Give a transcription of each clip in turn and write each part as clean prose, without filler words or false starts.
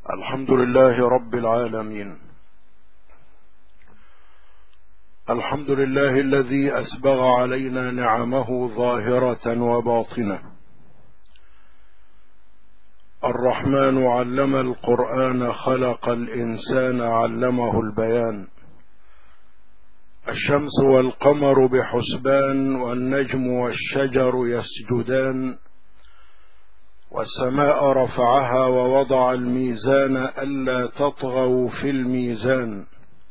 الحمد لله رب العالمين. الحمد لله الذي أسبغ علينا نعمه ظاهرة وباطنة. الرحمن علم القرآن، خلق الإنسان علمه البيان. الشمس والقمر بحسبان، والنجم والشجر يسجدان. والسماء رفعها ووضع الميزان ألا تطغوا في الميزان.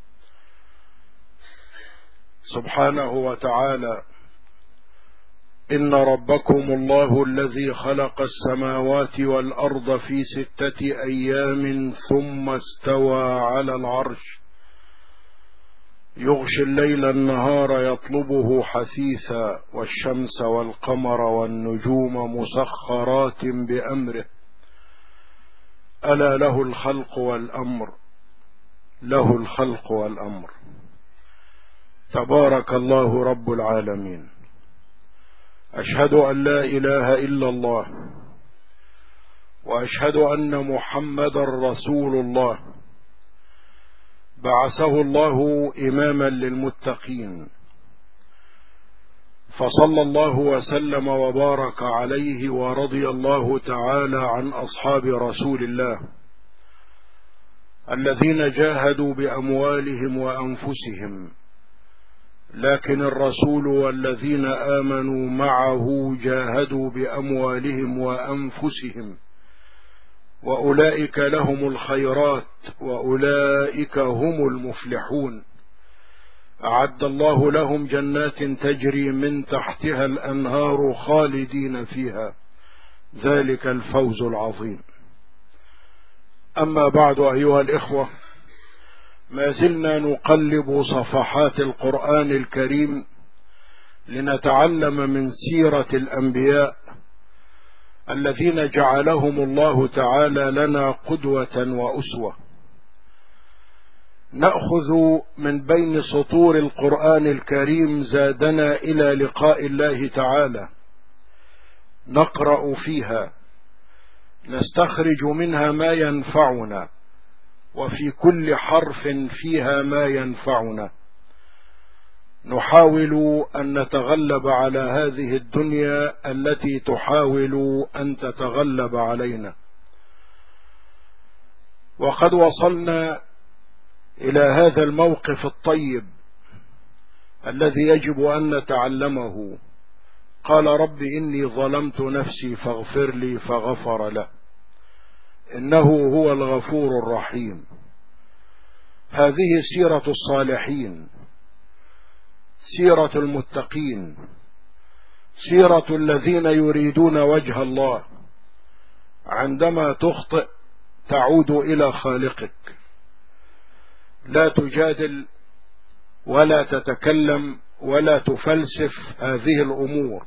سبحانه وتعالى: إن ربكم الله الذي خلق السماوات والأرض في 6 أيام ثم استوى على العرش، يغشي الليل النهار يطلبه حثيثا، والشمس والقمر والنجوم مسخرات بأمره، ألا له الخلق والأمر، له الخلق والأمر. تبارك الله رب العالمين. أشهد أن لا إله إلا الله، وأشهد أن محمدا رسول الله، بعثه الله إماما للمتقين، فصلى الله وسلم وبارك عليه، ورضي الله تعالى عن أصحاب رسول الله الذين جاهدوا بأموالهم وأنفسهم، لكن الرسول والذين آمنوا معه جاهدوا بأموالهم وأنفسهم، وأولئك لهم الخيرات، وأولئك هم المفلحون. أعد الله لهم جنات تجري من تحتها الأنهار خالدين فيها، ذلك الفوز العظيم. أما بعد، أيها الإخوة، ما زلنا نقلب صفحات القرآن الكريم لنتعلم من سيرة الأنبياء الذين جعلهم الله تعالى لنا قدوة وأسوة. نأخذ من بين سطور القرآن الكريم زادنا إلى لقاء الله تعالى، نقرأ فيها، نستخرج منها ما ينفعنا، وفي كل حرف فيها ما ينفعنا. نحاول أن نتغلب على هذه الدنيا التي تحاول أن تتغلب علينا. وقد وصلنا إلى هذا الموقف الطيب الذي يجب أن نتعلمه. قال: رب إني ظلمت نفسي فاغفر لي، فغفر له، إنه هو الغفور الرحيم. هذه سيرة الصالحين، سيرة المتقين، سيرة الذين يريدون وجه الله. عندما تخطئ تعود إلى خالقك، لا تجادل ولا تتكلم ولا تفلسف هذه الأمور.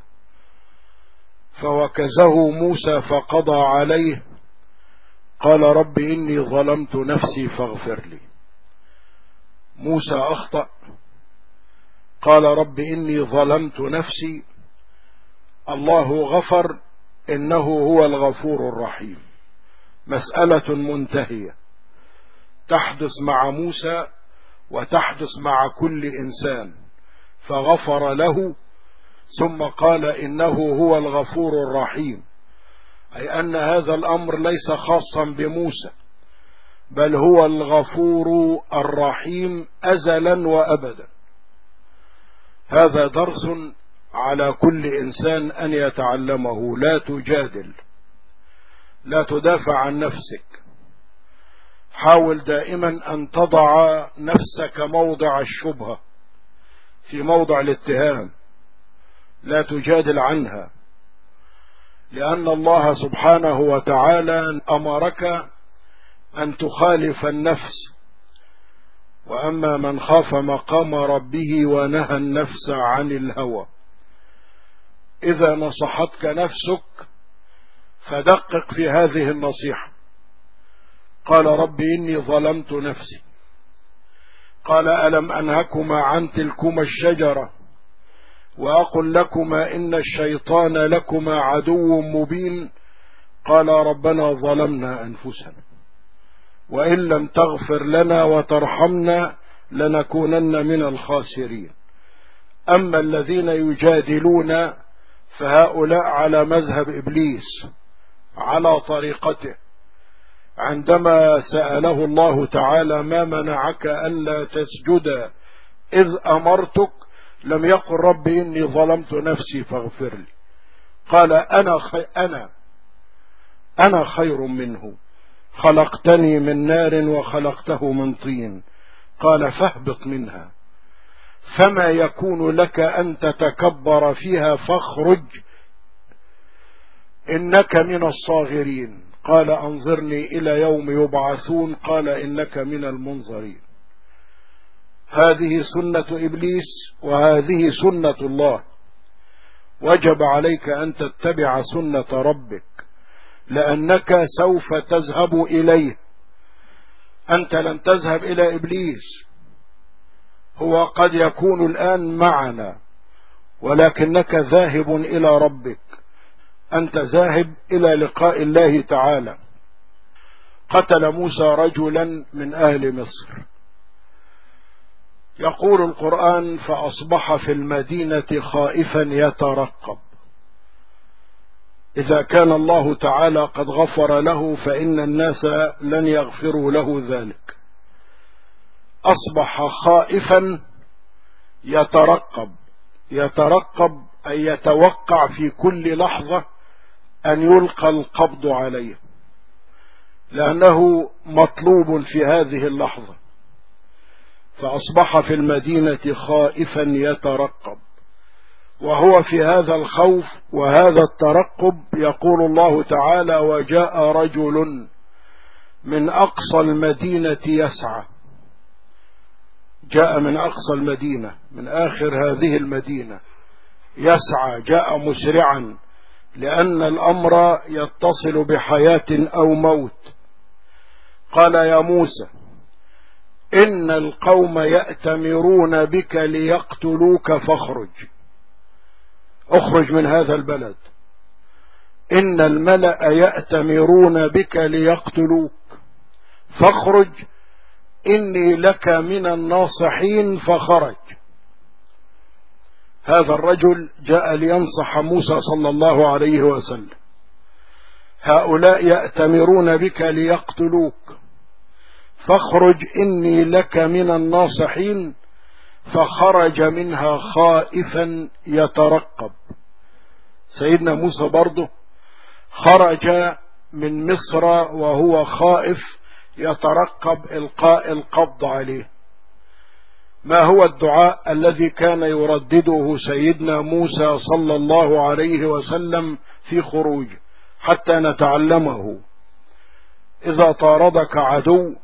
فوكزه موسى فقضى عليه، قال: رب إني ظلمت نفسي فاغفر لي. موسى أخطأ، قال: رب إني ظلمت نفسي. الله غفر، إنه هو الغفور الرحيم. مسألة منتهية تحدث مع موسى وتحدث مع كل إنسان، فغفر له، ثم قال: إنه هو الغفور الرحيم، أي أن هذا الأمر ليس خاصا بموسى، بل هو الغفور الرحيم أزلا وأبدا. هذا درس على كل إنسان أن يتعلمه. لا تجادل، لا تدافع عن نفسك. حاول دائما أن تضع نفسك موضع الشبهة، في موضع الاتهام، لا تجادل عنها، لأن الله سبحانه وتعالى أمرك أن تخالف النفس. وأما من خاف مقام ربه ونهى النفس عن الهوى. إذا نصحتك نفسك فدقق في هذه النصيحة. قال: رب إني ظلمت نفسي. قال: ألم أنهكما عن تلكما الشجرة وأقل لكما إن الشيطان لكما عدو مبين. قال: ربنا ظلمنا أنفسنا. وإن لم تغفر لنا وترحمنا لنكونن من الخاسرين. أما الذين يجادلون فهؤلاء على مذهب إبليس، على طريقته. عندما سأله الله تعالى ما منعك ألا تسجد إذ أمرتك، لم يقل رب إني ظلمت نفسي فاغفر لي، قال أنا خير منه، خلقتني من نار وخلقته من طين، قال فاهبط منها فما يكون لك أن تتكبر فيها فاخرج إنك من الصاغرين، قال أنظرني إلى يوم يبعثون، قال إنك من المنظرين. هذه سنة إبليس وهذه سنة الله، وجب عليك أن تتبع سنة ربك لأنك سوف تذهب إليه. أنت لن تذهب إلى إبليس، هو قد يكون الآن معنا ولكنك ذاهب إلى ربك، أنت ذاهب إلى لقاء الله تعالى. قتل موسى رجلا من أهل مصر، يقول القرآن فأصبح في المدينة خائفا يترقب. إذا كان الله تعالى قد غفر له فإن الناس لن يغفروا له ذلك. أصبح خائفا يترقب أي يتوقع في كل لحظة أن يلقى القبض عليه، لأنه مطلوب في هذه اللحظة. فأصبح في المدينة خائفا يترقب، وهو في هذا الخوف وهذا الترقب يقول الله تعالى وجاء رجل من أقصى المدينة يسعى. جاء من أقصى المدينة، من آخر هذه المدينة، يسعى، جاء مسرعا، لأن الأمر يتصل بحياة أو موت. قال يا موسى إن القوم يأتمرون بك ليقتلوك فاخرج، اخرج من هذا البلد، إن الملأ يأتمرون بك ليقتلوك فاخرج إني لك من الناصحين. فخرج. هذا الرجل جاء لينصح موسى صلى الله عليه وسلم. هؤلاء يأتمرون بك ليقتلوك فاخرج إني لك من الناصحين. فخرج منها خائفا يترقب. سيدنا موسى برضه خرج من مصر وهو خائف يترقب إلقاء القبض عليه. ما هو الدعاء الذي كان يردده سيدنا موسى صلى الله عليه وسلم في خروجه حتى نتعلمه؟ إذا طاردك عدو،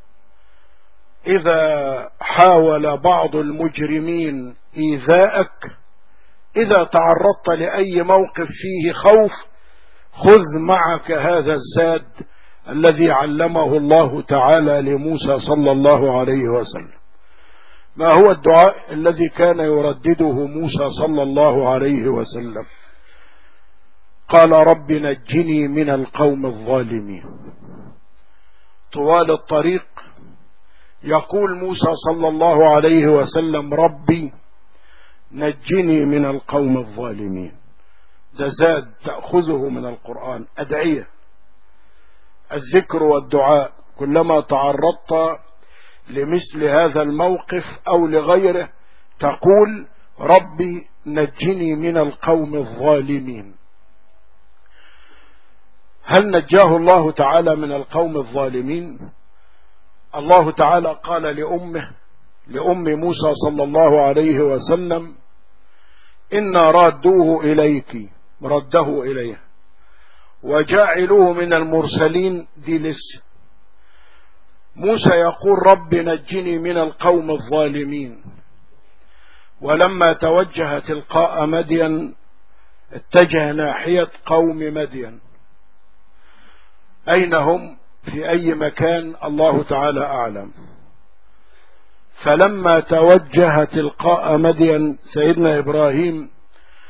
إذا حاول بعض المجرمين إيذاءك، إذا تعرضت لأي موقف فيه خوف، خذ معك هذا الزاد الذي علمه الله تعالى لموسى صلى الله عليه وسلم. ما هو الدعاء الذي كان يردده موسى صلى الله عليه وسلم؟ قال رب نجني من القوم الظالمين. طوال الطريق يقول موسى صلى الله عليه وسلم ربي نجني من القوم الظالمين. ده زاد تأخذه من القرآن، أدعية، الذكر والدعاء. كلما تعرضت لمثل هذا الموقف أو لغيره تقول ربي نجني من القوم الظالمين. هل نجاه الله تعالى من القوم الظالمين؟ الله تعالى قال لأم موسى صلى الله عليه وسلم إنا رادوه إليك، رده إليه، وجاعلوه من المرسلين. دي لسه موسى يقول رب نجني من القوم الظالمين. ولما توجه تلقاء مدين اتجه ناحية قوم مدين. أين هم؟ في أي مكان؟ الله تعالى أعلم. فلما توجه تلقاء مدين سيدنا إبراهيم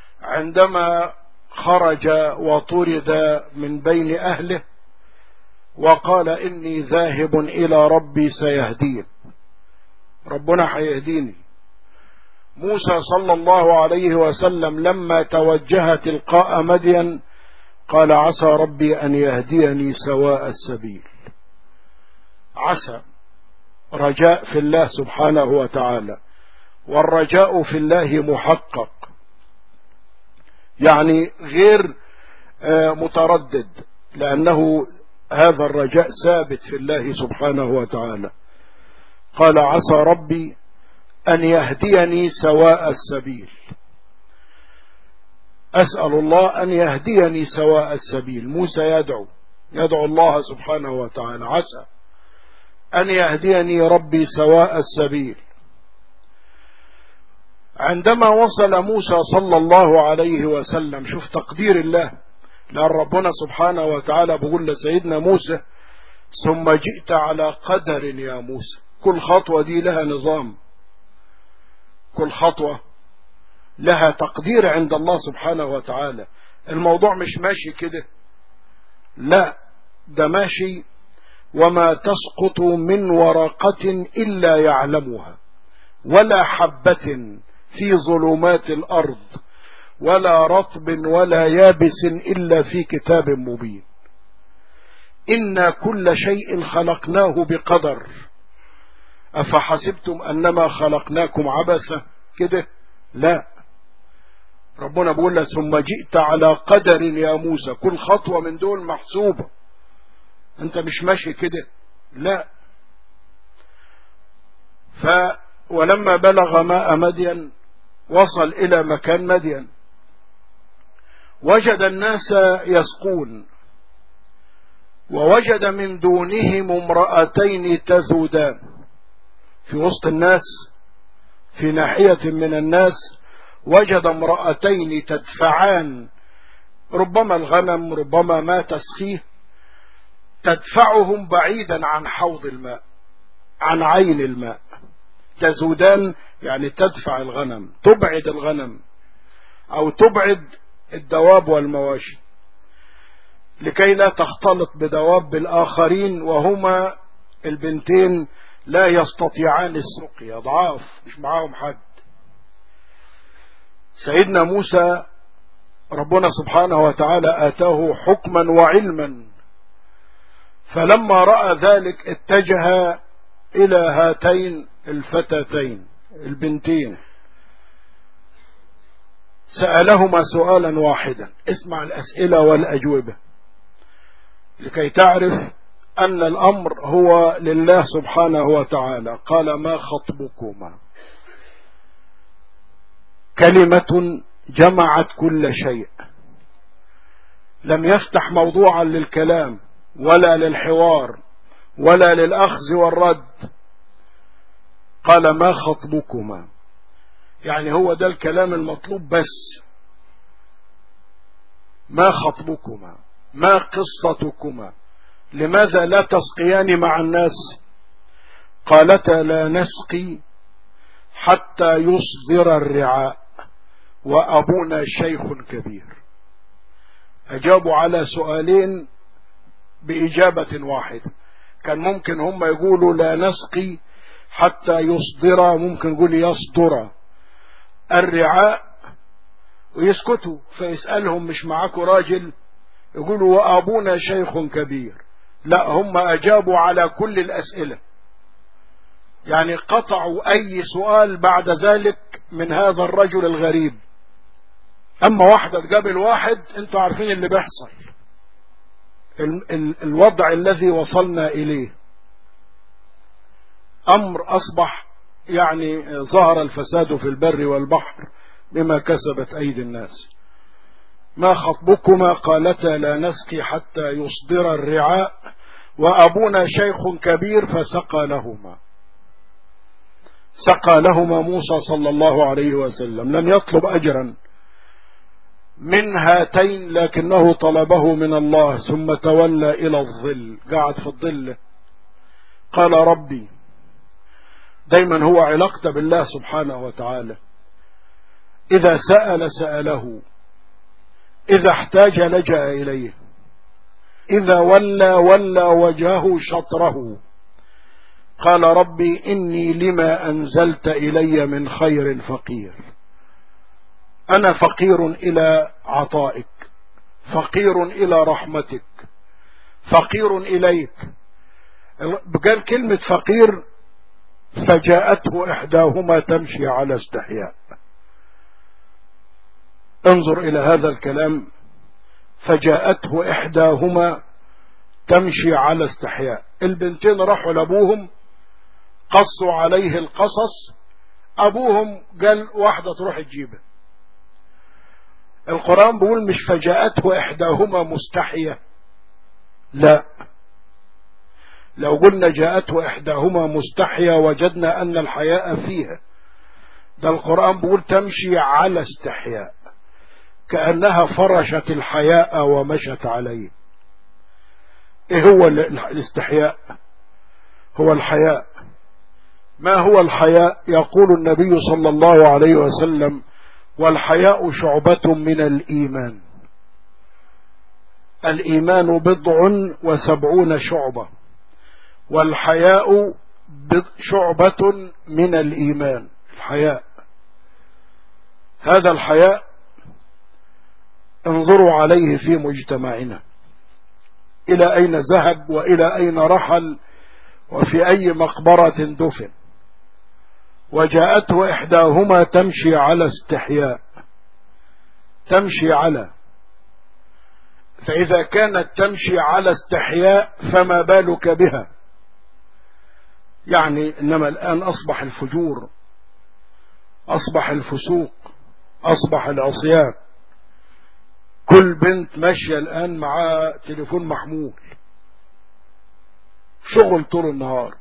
عندما خرج وطرد من بين أهله وقال إني ذاهب إلى ربي سيهدين، ربنا هيهديني. موسى صلى الله عليه وسلم لما توجه تلقاء مدين قال عسى ربي أن يهديني سواء السبيل. عسى رجاء في الله سبحانه وتعالى، والرجاء في الله محقق، يعني غير متردد، لأنه هذا الرجاء ثابت في الله سبحانه وتعالى. قال عسى ربي أن يهديني سواء السبيل، أسأل الله أن يهديني سواء السبيل. موسى يدعو الله سبحانه وتعالى عسى أن يهديني ربي سواء السبيل. عندما وصل موسى صلى الله عليه وسلم، شوف تقدير الله، لأن ربنا سبحانه وتعالى بيقول لسيدنا موسى ثم جئت على قدر يا موسى. كل خطوة دي لها نظام، كل خطوة لها تقدير عند الله سبحانه وتعالى. الموضوع مش ماشي كده، لا، ده ماشي وما تسقط من ورقة إلا يعلمها، ولا حبة في ظلمات الأرض، ولا رطب ولا يابس إلا في كتاب مبين. إنا كل شيء خلقناه بقدر، أفحسبتم أنما خلقناكم عبثا كده؟ لا، ربنا بيقول له ثم جئت على قدر يا موسى. كل خطوة من دول محسوبة، أنت مش ماشي كده، لا. ولما بلغ ماء مدين وصل إلى مكان مدين، وجد الناس يسقون، ووجد من دونهم امرأتين تذودان. في وسط الناس، في ناحية من الناس، وجد امرأتين تدفعان، ربما الغنم ربما ما تسقيه، تدفعهم بعيدا عن حوض الماء، عن عين الماء. تذودان يعني تدفع الغنم، تبعد الغنم أو تبعد الدواب والمواشي لكي لا تختلط بدواب الآخرين، وهما البنتين لا يستطيعان السقيا، ضعاف مش معاهم حد. سيدنا موسى ربنا سبحانه وتعالى آتاه حكما وعلما، فلما رأى ذلك اتجه إلى هاتين الفتاتين البنتين، سألهما سؤالا واحدا. اسمع الأسئلة والأجوبة لكي تعرف أن الأمر هو لله سبحانه وتعالى. قال ما خطبكما؟ كلمة جمعت كل شيء، لم يفتح موضوعا للكلام ولا للحوار ولا للأخذ والرد. قال ما خطبكما، يعني هو ده الكلام المطلوب بس. ما خطبكما؟ ما قصتكما؟ لماذا لا تسقيان مع الناس؟ قالتا لا نسقي حتى يصدر الرعاء وأبونا شيخ كبير. أجابوا على سؤالين بإجابة واحدة. كان ممكن هم يقولوا لا نسقي حتى يصدر، ممكن يقول يصدر الرعاء ويسكتوا، فيسألهم مش معاكم راجل؟ يقولوا وأبونا شيخ كبير. لا، هم أجابوا على كل الأسئلة، يعني قطعوا أي سؤال بعد ذلك من هذا الرجل الغريب. أما واحدة تقابل واحد، انتوا عارفين اللي بيحصل، الوضع الذي وصلنا إليه أمر أصبح يعني ظهر الفساد في البر والبحر بما كسبت أيدي الناس. ما خطبكما؟ قالتا لا نسقي حتى يصدر الرعاء وأبونا شيخ كبير. فسقى لهما، سقى لهما موسى صلى الله عليه وسلم. لم يطلب أجرا من هاتين، لكنه طلبه من الله. ثم تولى إلى الظل، قعد في الظل. قال ربي، دايما هو علاقته بالله سبحانه وتعالى، إذا سأل سأله، إذا احتاج لجأ إليه. إذا ولى وجهه شطره. قال ربي إني لما أنزلت إلي من خير فقير. أنا فقير إلى عطائك، فقير إلى رحمتك، فقير إليك. قال كلمة فقير فجاءته إحداهما تمشي على استحياء. انظر إلى هذا الكلام، فجاءته إحداهما تمشي على استحياء. البنتين راحوا لأبوهم قصوا عليه القصص، أبوهم قال واحدة تروح تجيبه. القرآن بيقول مش فجاءته إحداهما مستحية، لا، لو قلنا جاءته إحداهما مستحية وجدنا أن الحياء فيها. ده القرآن بيقول تمشي على استحياء، كأنها فرشت الحياء ومشت عليه. إيه هو الاستحياء؟ هو الحياء. ما هو الحياء؟ يقول النبي صلى الله عليه وسلم والحياء شعبة من الإيمان. الإيمان 70 شعبة، والحياء شعبة من الإيمان. الحياء، هذا الحياء انظروا عليه في مجتمعنا، إلى أين ذهب وإلى أين رحل وفي أي مقبرة دفن. وجاءته إحداهما تمشي على استحياء، تمشي على، فإذا كانت تمشي على استحياء فما بالك بها؟ يعني إنما الآن أصبح الفجور، أصبح الفسوق، أصبح العصيان. كل بنت ماشية الآن مع تليفون محمول، شغل طول النهار،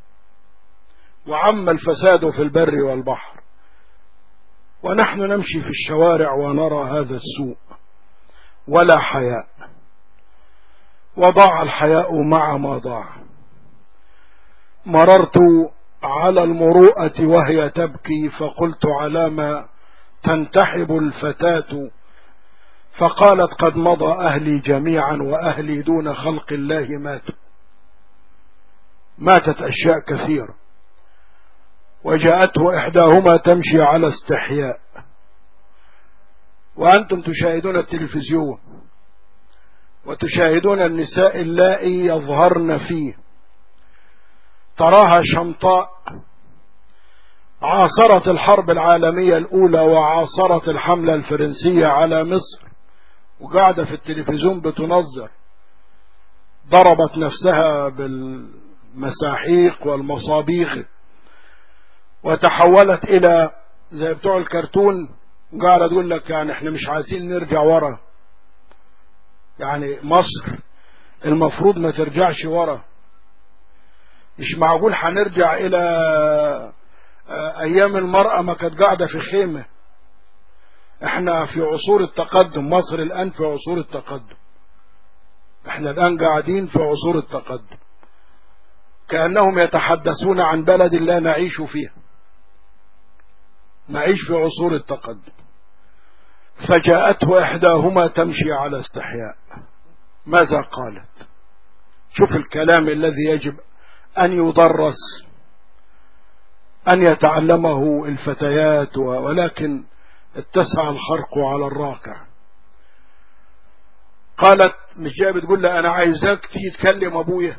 وعم الفساد في البر والبحر، ونحن نمشي في الشوارع ونرى هذا السوء ولا حياء. وضاع الحياء مع ما ضاع. مررت على المروءة وهي تبكي فقلت على ما تنتحب الفتاة، فقالت قد مضى أهلي جميعا وأهلي دون خلق الله ماتوا. ماتت أشياء كثيرة. وجاءته إحداهما تمشي على استحياء. وأنتم تشاهدون التلفزيون وتشاهدون النساء اللائي يظهرن فيه، تراها شمطاء، عاصرت الحرب العالمية الأولى وعاصرت الحملة الفرنسية على مصر، وقاعدة في التلفزيون بتنظر، ضربت نفسها بالمساحيق والمصابيغ، وتحولت إلى زي بتوع الكرتون، وقاعدة تقول لك يعني احنا مش عايزين نرجع ورا. يعني مصر المفروض ما ترجعش ورا، مش معقول هنرجع إلى أيام المرأة ما كانت قاعدة في خيمة. احنا في عصور التقدم، مصر الآن في عصور التقدم، احنا الآن قاعدين في عصور التقدم، كأنهم يتحدثون عن بلد لا نعيش فيها، نعيش في عصور التقدم. فجاءته إحداهما تمشي على استحياء. ماذا قالت؟ شوف الكلام الذي يجب أن يدرس، أن يتعلمه الفتيات، ولكن اتسع الخرق على الراقع. قالت، مش جايه بتقول له أنا عايزك تيجي تكلم أبويا،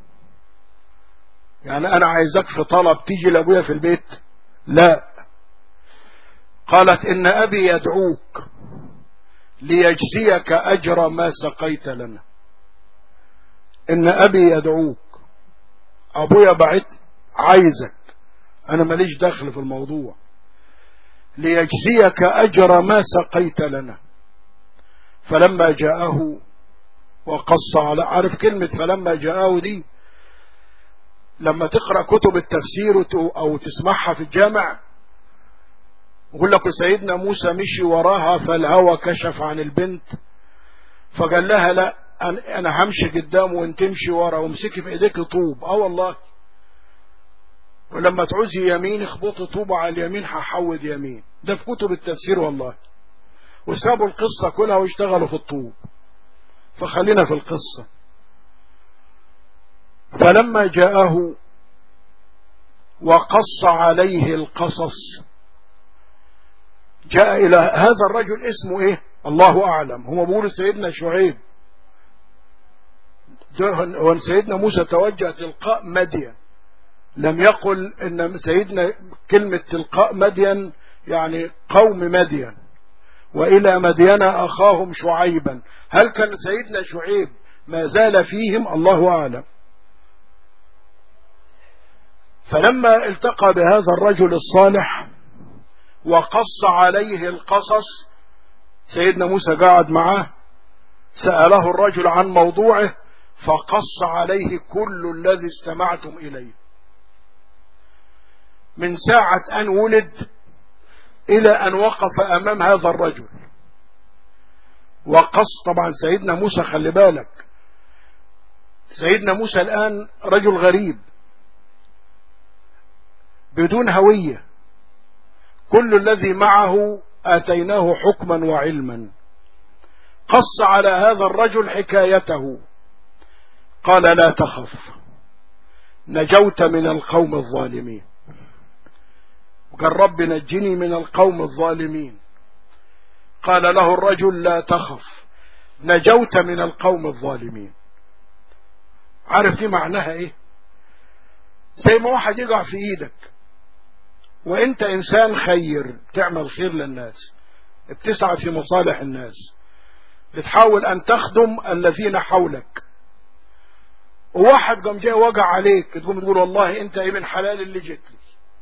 يعني أنا عايزك في طلب تيجي لأبويا في البيت؟ لا. قالت إن أبي يدعوك ليجزيك أجر ما سقيت لنا. إن أبي يدعوك، أبويا بعت عايزك، أنا ماليش دخل في الموضوع، ليجزيك أجر ما سقيت لنا. فلما جاءه وقص على، عارف كلمة فلما جاءه دي لما تقرأ كتب التفسير أو تسمعها في الجامع، يقول لك سيدنا موسى مشي وراها فالهوى كشف عن البنت فقال لها لا أنا همشي قدام وانت تمشي ورا، وامسكي في ايديك طوب. والله، ولما تعوزي يمين اخبطي طوبة على اليمين هحود يمين. ده في كتب التفسير والله. وسابوا القصة كلها واشتغلوا في الطوب. فخلينا في القصة. فلما جاءه وقص عليه القصص، جاء إلى هذا الرجل اسمه إيه؟ الله أعلم. هم بيقولوا سيدنا شعيب، وسيدنا موسى توجه تلقاء مدين، لم يقل إن سيدنا كلمة تلقاء مدين يعني قوم مدين، وإلى مدين أخاهم شعيبا. هل كان سيدنا شعيب ما زال فيهم؟ الله أعلم. فلما التقى بهذا الرجل الصالح وقص عليه القصص، سيدنا موسى قاعد معه، سأله الرجل عن موضوعه فقص عليه كل الذي استمعتم إليه، من ساعة أن ولد إلى أن وقف أمام هذا الرجل وقص. طبعا سيدنا موسى خلي بالك، سيدنا موسى الآن رجل غريب بدون هوية، كل الذي معه آتيناه حكما وعلما. قص على هذا الرجل حكايته، قال لا تخف نجوت من القوم الظالمين. وقال رب نجني من القوم الظالمين. قال له الرجل لا تخف نجوت من القوم الظالمين. عارف دي معناها ايه؟ زي ما واحد يقع في ايدك وانت انسان خير، تعمل خير للناس، بتسعى في مصالح الناس، بتحاول ان تخدم الذين حولك، وواحد قام جاي وقع عليك، تقوم تقول والله انت ايه من حلال اللي جيت لي،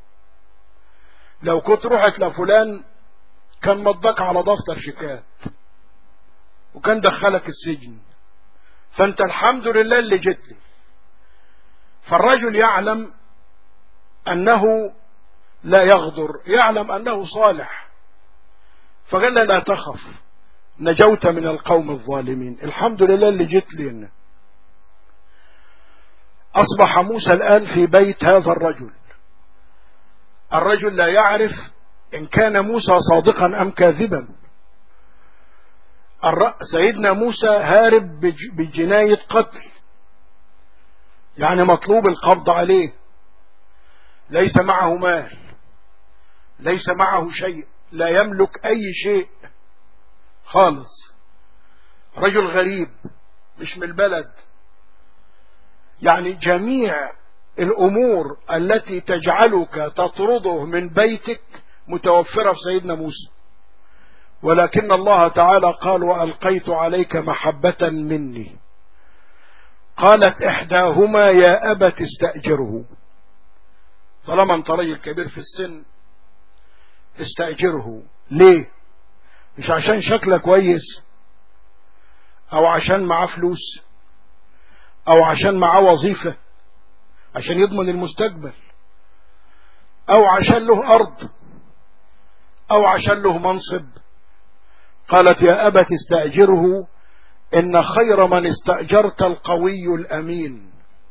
لو كنت رحت لفلان كان مضاك على دفتر شيكات وكان دخلك السجن، فانت الحمد لله اللي جيت لي. فالرجل يعلم انه لا يغدر، يعلم انه صالح، فقال لا تخف نجوت من القوم الظالمين، الحمد لله اللي جيت لي. أصبح موسى الآن في بيت هذا الرجل. الرجل لا يعرف إن كان موسى صادقا أم كاذبا. سيدنا موسى هارب بجناية قتل، يعني مطلوب القبض عليه، ليس معه مال، ليس معه شيء، لا يملك أي شيء خالص، رجل غريب مش من البلد. يعني جميع الأمور التي تجعلك تطرده من بيتك متوفرة في سيدنا موسى، ولكن الله تعالى قال وألقيت عليك محبة مني. قالت إحداهما يا أبت استأجره، طالما انت راجل كبير في السن استأجره. ليه؟ مش عشان شكله كويس أو عشان معاه فلوس أو عشان معاه وظيفة عشان يضمن المستقبل أو عشان له أرض أو عشان له منصب. قالت يا أبت استأجره إن خير من استأجرت القوي الأمين.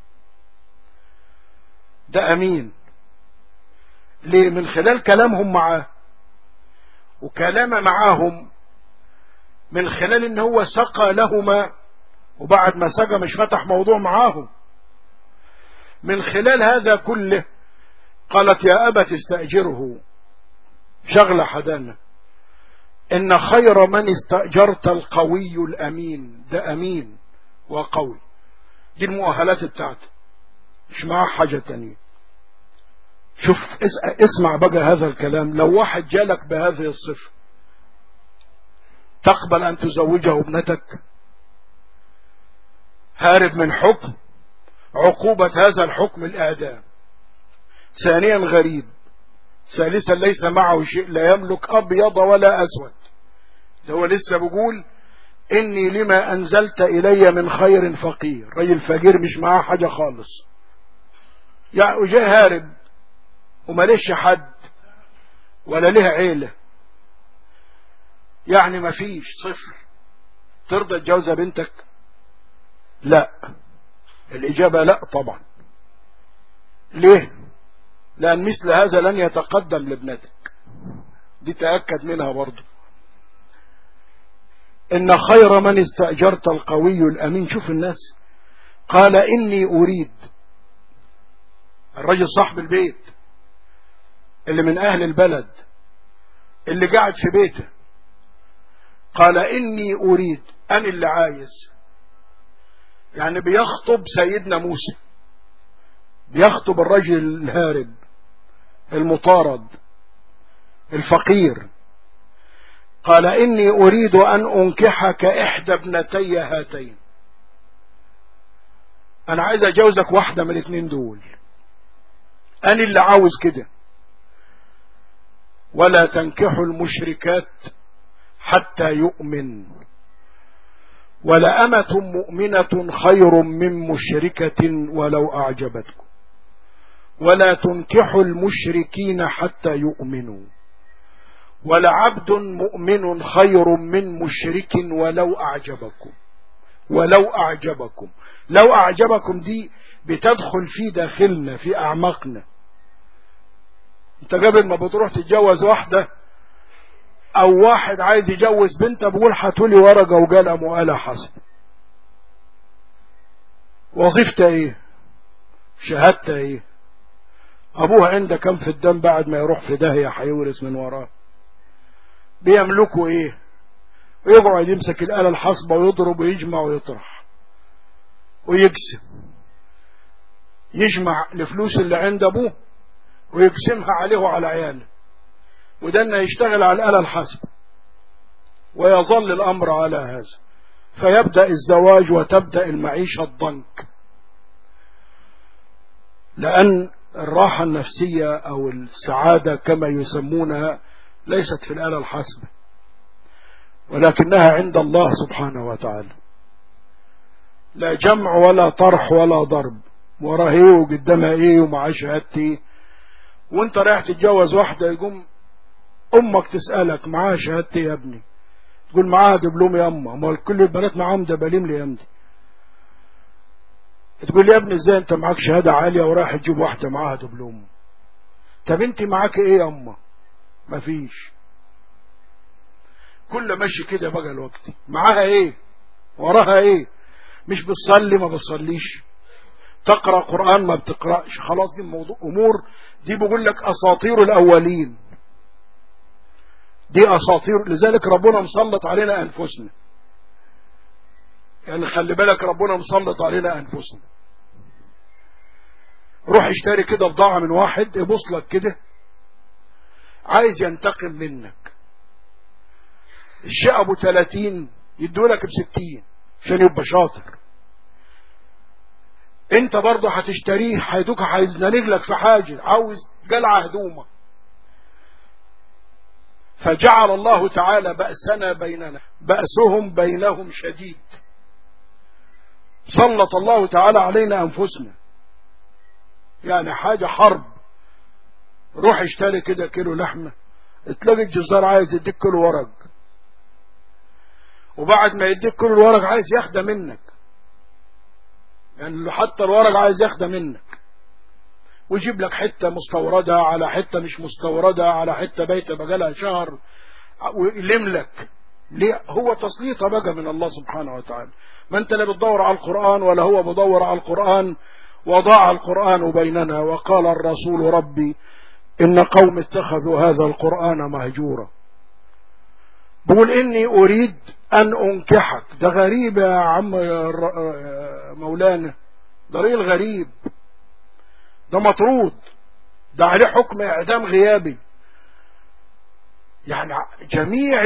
ده أمين ليه؟ من خلال كلامهم معاه وكلام معاهم، من خلال إن هو سقى لهما، وبعد ما سقى مش فتح موضوع معاهم، من خلال هذا كله قالت يا أبت استأجره، شغلة حدانا، إن خير من استأجرت القوي الأمين. ده أمين وقوي، دي المؤهلات بتاعته، مش معاه حاجة تانية. شوف اسمع بقى هذا الكلام، لو واحد جالك بهذه الصفة تقبل أن تزوجه ابنتك؟ هارب من حكم، عقوبة هذا الحكم الإعدام. ثانيا غريب. ثالثا ليس معه شيء، لا يملك أبيض ولا أسود. ده هو لسه بيقول إني لما أنزلت إلي من خير فقير، رجل فقير مش معاه حاجة خالص، يعني وجاء هارب وماليش حد ولا لها عيلة، يعني ما فيش، صفر. ترضى تجوز بنتك؟ لا، الإجابة لا طبعا. ليه؟ لأن مثل هذا لن يتقدم لابنتك، دي تأكد منها برضو. إن خير من استأجرت القوي الأمين. شوف الناس، قال إني أريد، الرجل صاحب البيت اللي من أهل البلد اللي قاعد في بيته، قال إني أريد، أنا اللي عايز. يعني بيخطب سيدنا موسى، بيخطب الرجل الهارب المطارد الفقير. قال إني أريد أن أنكحك إحدى ابنتي هاتين، أنا عايز أجوزك واحدة من الاثنين دول، أنا اللي عاوز كده. ولا تنكحوا المشركات حتى يؤمن، ولأمة مؤمنة خير من مشركة ولو أعجبتكم، ولا تنكحوا المشركين حتى يؤمنوا، ولعبد مؤمن خير من مشرك ولو أعجبكم. ولو أعجبكم، لو أعجبكم دي بتدخل في داخلنا في أعماقنا. انت قبل ما بتروح تتجوز واحدة او واحد عايز يجوز بنت، بقول هاتولي ورقة وقلم وآلة حسب، وظيفتها ايه، شهادتها ايه، ابوها عنده كم في الدم بعد ما يروح في داهية هيورث من وراه، بيملكوا ايه، ويقعد يمسك الآلة الحاسبة ويضرب ويجمع ويطرح ويقسم، يجمع الفلوس اللي عند ابوه ويقسمها عليه وعلى عياله، وده انه يشتغل على الآلة الحاسبة، ويظل الأمر على هذا، فيبدأ الزواج وتبدأ المعيشة الضنك. لأن الراحة النفسية أو السعادة كما يسمونها ليست في الآلة الحاسبة، ولكنها عند الله سبحانه وتعالى. لا جمع ولا طرح ولا ضرب، وراه ايه وقدامها ايه ومعاه شهادتي. وانت رايح تتجوز واحدة يقوم امك تسألك معاها شهادتي يا ابني، تقول معاها دبلوم يا اما، ما كل البنات معاهم دباليم لي يا امدي. تقول يا ابني ازاي انت معاك شهادة عالية ورايح تجيب واحدة معاها دبلوم؟ طب انت معاك ايه يا اما؟ مفيش. كل ماشي كده بقى الوقت، معاها ايه وراها ايه، مش بتصلي ما بتصليش، تقرأ قرآن ما بتقرأش، خلاص دي موضوع امور دي بقول لك اساطير الاولين، دي اساطير. لذلك ربنا مسلط علينا انفسنا، يعني خلي بالك ربنا مسلط علينا انفسنا. روح اشتري كده بضاعة من واحد يبص لك كده عايز ينتقم منك، الشيء ابو 30 يدولك ب60 عشان يبقى شاطر، انت برضه هتشتريه هيدوك هيزنق لك في حاجة، عاوز قلعة هدومة. فجعل الله تعالى بأسنا بيننا، بأسهم بينهم شديد. سلط الله تعالى علينا أنفسنا، يعني حاجة حرب. روح اشتري كده كيلو لحمة، تلاقي الجزار عايز يديك كيلو ورق، وبعد ما يديك كيلو الورق عايز ياخده منك، يعني حتى الورق عايز ياخده منك، ويجيب لك حتة مستوردة على حتة مش مستوردة على حتة بيت بقالها شهر ويلم لك. ليه؟ هو تسليطة بقى من الله سبحانه وتعالى. ما انت لا بتدور على القرآن ولا هو بدور على القرآن. وضاع القرآن بيننا، وقال الرسول ربي إن قوم اتخذوا هذا القرآن مهجورا. بقول إني أريد أن أنكحك، ده غريب يا عم مولانا، ده ريل غريب، ده مطرود، ده عليه حكم إعدام غيابي. يعني جميع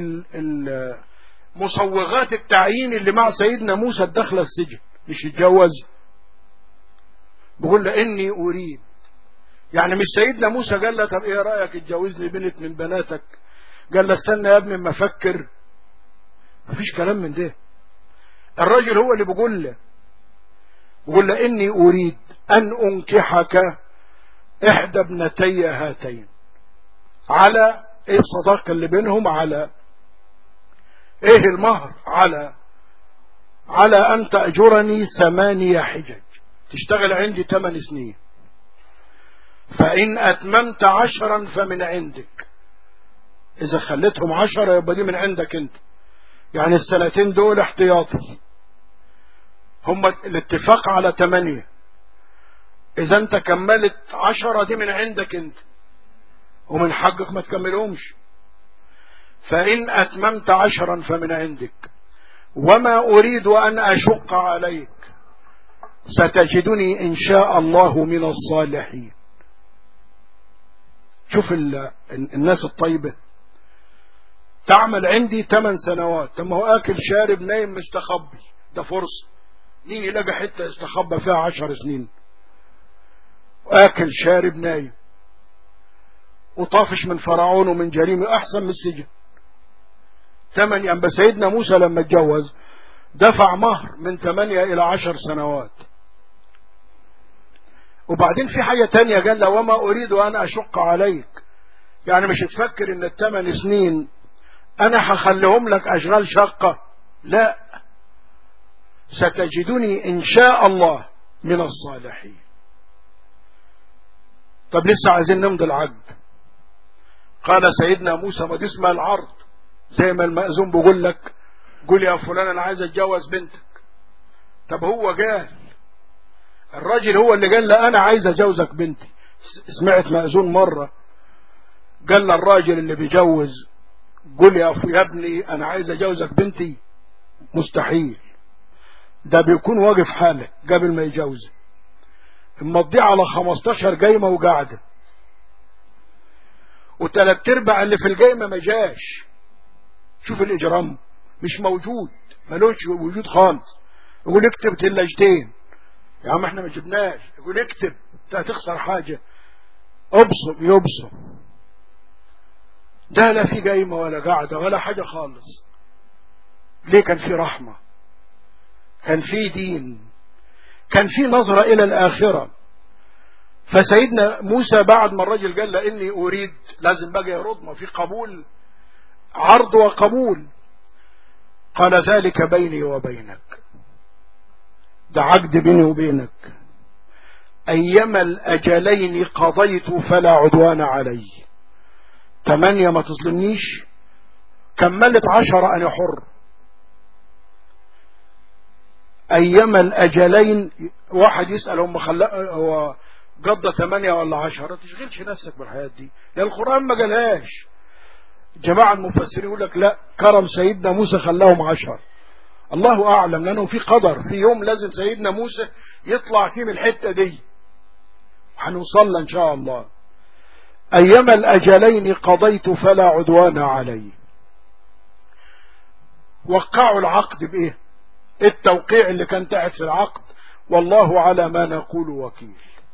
مصوغات التعيين اللي مع سيدنا موسى الدخل السجن مش يتجوز. بقول له إني أريد، يعني مش سيدنا موسى قال له طب إيه رأيك اتجوزني بنت من بناتك؟ قال له استنى يا ابني ما أفكر. مفيش كلام من ده. الراجل هو اللي بقول له إني أريد أن أنكحك إحدى ابنتي هاتين، على إيه الصداقة اللي بينهم، على إيه المهر، على أن تأجرني 8 حجج، تشتغل عندي 8 سنين، فإن أتممت 10 فمن عندك. إذا خليتهم 10 يبقى دي من عندك أنت، يعني السنتين دول احتياطي، هم الاتفاق على 8. إذا أنت كملت 10 دي من عندك أنت، ومن حقك ما تكملهمش. فإن أتممت 10 فمن عندك، وما أريد أن أشق عليك، ستجدني إن شاء الله من الصالحين. شوف الناس الطيبة تعمل عندي 8 سنوات، طب ما هو آكل شارب نايم مستخبي، ده فرصة. مين يلاقي حتة يستخبى فيها 10 سنين؟ آكل شارب نايم وطافش من فرعون ومن جريمه، أحسن من السجن. 8. أما سيدنا موسى لما اتجوز دفع مهر من 8 إلى 10 سنوات. وبعدين في حاجة تانية قال له وما أريد أن أشق عليك، يعني مش تفكر إن ال8 سنين أنا هخليهم لك أشغال شقة، لا، ستجدني إن شاء الله من الصالحين. طب لسه عايزين نمضي العقد. قال سيدنا موسى ما دي اسمها العرض، زي ما المأذون بيقول لك قول يا فلان أنا عايز أتجوز بنتك. طب هو قال، الراجل هو اللي قال له أنا عايز أجوزك بنتي. سمعت مأذون مرة قال للراجل اللي بيجوز قول يا ابني أنا عايز أجوزك بنتي؟ مستحيل، ده بيكون واقف حاله قبل ما يجوزه، مضي على 15 قايمة وقاعدة، وثلاث ارباع اللي في القايمة ما جاش. شوف الإجرام، مش موجود، ملوش وجود خالص. يقول اكتب تلاجتين، يا عم احنا ما جبناش. يقول اكتب، انت هتخسر حاجة، ابصم يبصم. ده لا في قايمة ولا قاعدة ولا حاجة خالص. ليه؟ كان في رحمة، كان في دين، كان في نظرة إلى الآخرة. فسيدنا موسى بعد ما الرجل قال له إني أريد، لازم بقى يرد، ما في قبول، عرض وقبول. قال ذلك بيني وبينك، ده عقد بيني وبينك، أيما الأجلين قضيت فلا عدوان علي. 8 ما تظلمنيش، كملت 10 أنا حر. أيما الأجلين، واحد يسأل هم هو قضى 8 ولا 10؟ تشغلش نفسك بالحياة دي، لأن القرآن ما قالهاش. جماعة المفسرين يقول لك لا، كرم سيدنا موسى خلاهم 10. الله أعلم، لأنه في قدر، في يوم لازم سيدنا موسى يطلع فيه من الحتة دي، هنوصل إن شاء الله. أيما الأجلين قضيت فلا عدوان علي. وقعوا العقد بإيه؟ التوقيع اللي كان تحت في العقد، والله على ما نقول وكيل.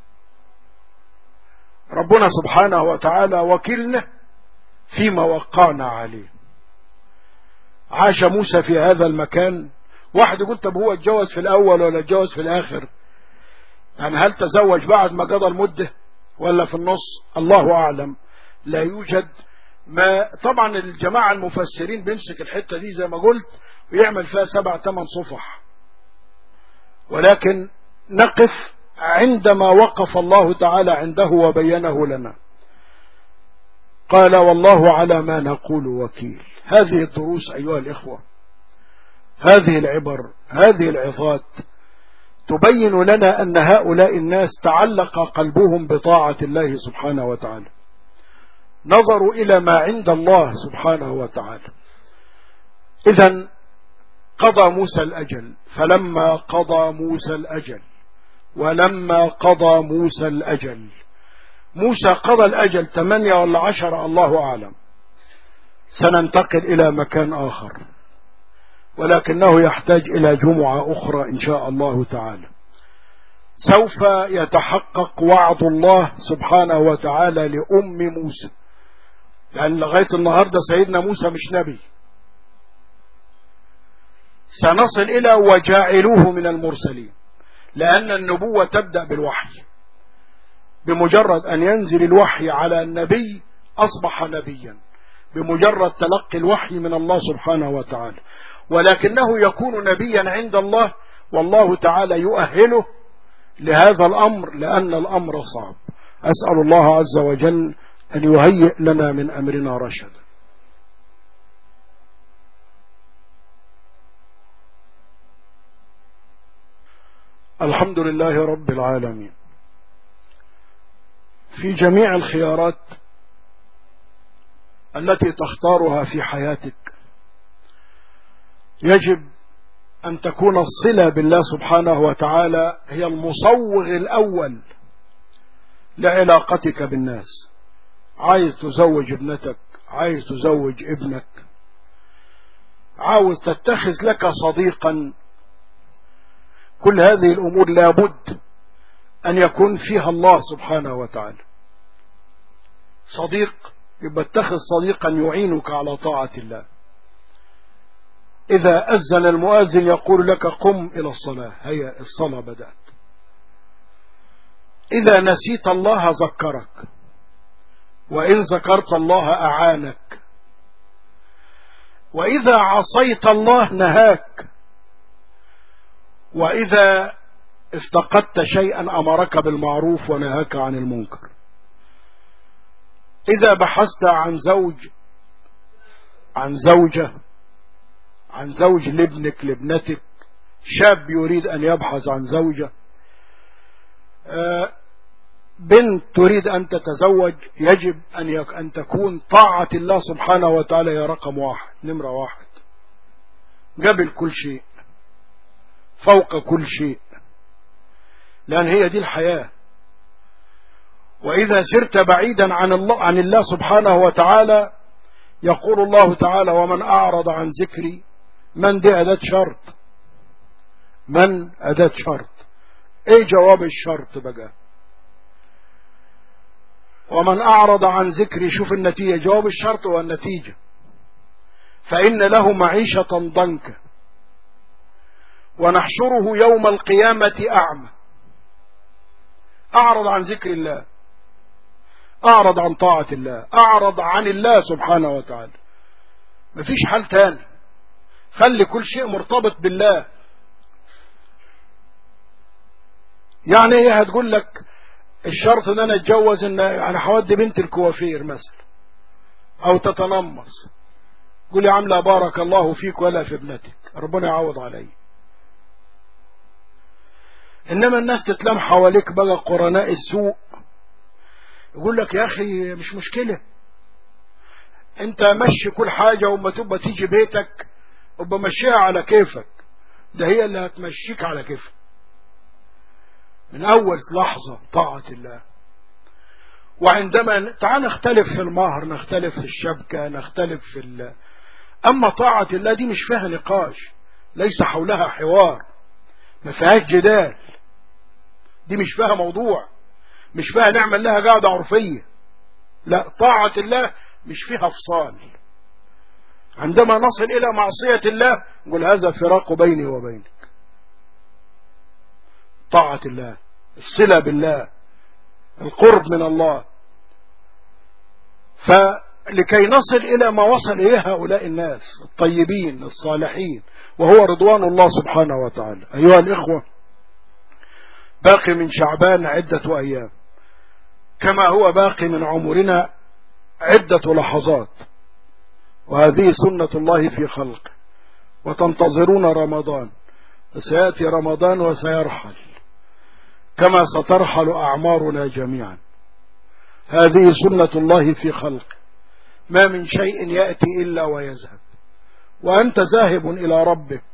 ربنا سبحانه وتعالى وكيلنا فيما وقعنا عليه. عاش موسى في هذا المكان. واحد يقول طب هو اتجوز في الأول ولا اتجوز في الآخر؟ يعني هل تزوج بعد ما قضى المدة ولا في النص؟ الله أعلم، لا يوجد. ما طبعا الجماعة المفسرين بيمسك الحتة دي زي ما قلت ويعمل فيها 7-8 صفح، ولكن نقف عندما وقف الله تعالى عنده وبينه لنا. قال والله على ما نقول وكيل. هذه الدروس أيها الإخوة، هذه العبر، هذه العظات تبين لنا أن هؤلاء الناس تعلق قلبهم بطاعة الله سبحانه وتعالى، نظروا إلى ما عند الله سبحانه وتعالى. إذن قضى موسى الأجل، فلما قضى موسى الأجل، ولما قضى موسى الأجل، موسى قضى الأجل 8 ولا 10 الله أعلم. سننتقل إلى مكان آخر، ولكنه يحتاج إلى جمعة أخرى إن شاء الله تعالى. سوف يتحقق وعد الله سبحانه وتعالى لأم موسى، لأن لغاية النهاردة سيدنا موسى مش نبي. سنصل إلى وجاعلوه من المرسلين، لأن النبوة تبدأ بالوحي. بمجرد أن ينزل الوحي على النبي أصبح نبيا، بمجرد تلقي الوحي من الله سبحانه وتعالى. ولكنه يكون نبيا عند الله، والله تعالى يؤهله لهذا الأمر، لأن الأمر صعب. أسأل الله عز وجل أن يهيئ لنا من أمرنا رشدا. الحمد لله رب العالمين. في جميع الخيارات التي تختارها في حياتك يجب أن تكون الصلة بالله سبحانه وتعالى هي المصوغ الأول لعلاقتك بالناس. عايز تزوج ابنتك، عايز تزوج ابنك، عاوز تتخذ لك صديقا، كل هذه الأمور لابد أن يكون فيها الله سبحانه وتعالى. صديق يبقى اتخذ صديقا يعينك على طاعة الله. إذا أذن المؤذن يقول لك قم إلى الصلاة، هيا الصلاة بدأت. إذا نسيت الله ذكرك، وإن ذكرت الله أعانك، وإذا عصيت الله نهاك، وإذا افتقدت شيئا أمرك بالمعروف ونهاك عن المنكر. إذا بحثت عن زوج، عن زوجة، عن زوج لابنك لابنتك، شاب يريد أن يبحث عن زوجة، بنت تريد أن تتزوج، يجب أن تكون طاعة الله سبحانه وتعالى هي رقم واحد، نمرة واحد، قبل كل شيء، فوق كل شيء، لأن هي دي الحياة. وإذا سرت بعيدا عن الله سبحانه وتعالى يقول الله تعالى ومن أعرض عن ذكري، من دي أداة شرط، من أداة شرط. ايه جواب الشرط بقى؟ ومن أعرض عن ذكري، شوف النتيجة، جواب الشرط والنتيجة، فإن له معيشة ضنكا ونحشره يوم القيامة أعمى. أعرض عن ذكر الله، أعرض عن طاعة الله، أعرض عن الله سبحانه وتعالى، مفيش حل تاني. خلي كل شيء مرتبط بالله. يعني هي هتقول لك الشرط ان انا اتجوز، ان انا هودي بنت الكوافير مثلا، او تتنمص، قول يا عامله بارك الله فيك ولا في ابنتك، ربنا يعوض علي. انما الناس تتلم حواليك بقى قرناء السوء، يقول لك يا اخي مش مشكلة، انت مشي كل حاجة، وما تبقى تيجي بيتك وبقى مشيها على كيفك، ده هي اللي هتمشيك على كيفك من اول لحظة. طاعة الله. وعندما تعال نختلف في المهر، نختلف في الشبكة، نختلف في اما طاعة الله دي مش فيها نقاش، ليس حولها حوار، ما فيهاش جدال، دي مش فيها موضوع، مش فيها نعمل لها قاعدة عرفية، لا، طاعة الله مش فيها فصال. عندما نصل إلى معصية الله نقول هذا فراق بيني وبينك. طاعة الله، الصلة بالله، القرب من الله. فلكي نصل إلى ما وصل إليه هؤلاء الناس الطيبين الصالحين، وهو رضوان الله سبحانه وتعالى. أيها الإخوة، باقي من شعبان عدة أيام، كما هو باقي من عمرنا عدة لحظات، وهذه سنة الله في خلقه. وتنتظرون رمضان، وسيأتي رمضان وسيرحل كما سترحل أعمارنا جميعا. هذه سنة الله في خلقه، ما من شيء يأتي إلا ويذهب، وأنت ذاهب إلى ربك.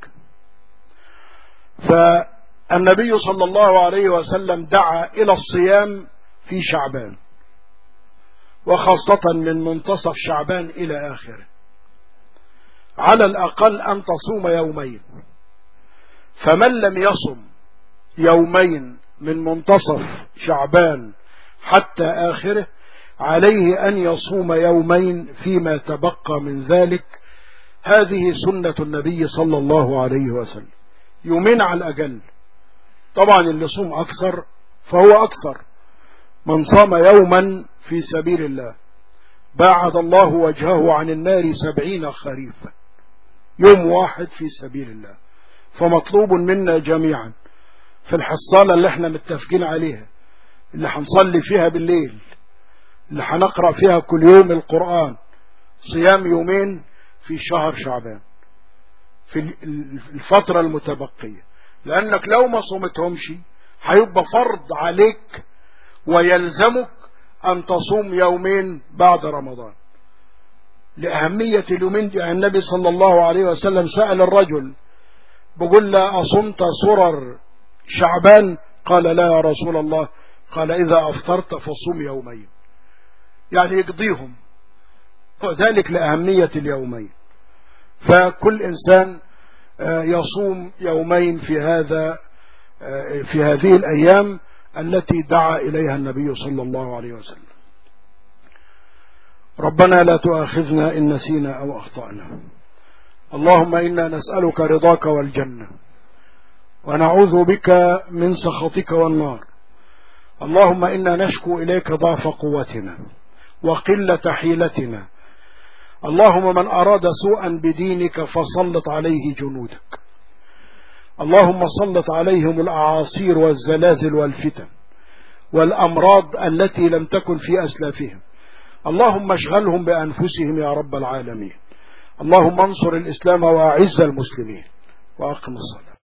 فالنبي صلى الله عليه وسلم دعا إلى الصيام في شعبان، وخاصة من منتصف شعبان إلى آخره، على الأقل أن تصوم يومين. فمن لم يصم يومين من منتصف شعبان حتى آخره عليه أن يصوم يومين فيما تبقى من ذلك. هذه سنة النبي صلى الله عليه وسلم، يومين على الأقل. طبعا اللي صوم أكثر فهو أكثر. من صام يوما في سبيل الله باعد الله وجهه عن النار 70 خريفا، يوم واحد في سبيل الله. فمطلوب منا جميعا في الحصالة اللي احنا متفقين عليها، اللي هنصلي فيها بالليل، اللي هنقرأ فيها كل يوم القرآن، صيام يومين في شهر شعبان في الفترة المتبقية. لأنك لو ما صمتهمش هيبقى فرض عليك ويلزمك أن تصوم يومين بعد رمضان. لأهمية اليومين دي النبي صلى الله عليه وسلم سأل الرجل بقول له أصمت سرر شعبان؟ قال لا يا رسول الله. قال إذا أفطرت فصوم يومين، يعني يقضيهم، وذلك لأهمية اليومين. فكل إنسان يصوم يومين في هذه الأيام التي دعا إليها النبي صلى الله عليه وسلم. ربنا لا تؤاخذنا إن نسينا أو أخطأنا. اللهم إنا نسألك رضاك والجنة ونعوذ بك من سخطك والنار. اللهم إنا نشكو إليك ضعف قوتنا وقلة حيلتنا. اللهم من أراد سوءا بدينك فسلط عليه جنودك. اللهم سلط عليهم الأعاصير والزلازل والفتن والأمراض التي لم تكن في أسلافهم. اللهم اشغلهم بأنفسهم يا رب العالمين. اللهم انصر الإسلام وأعز المسلمين وأقم الصلاة.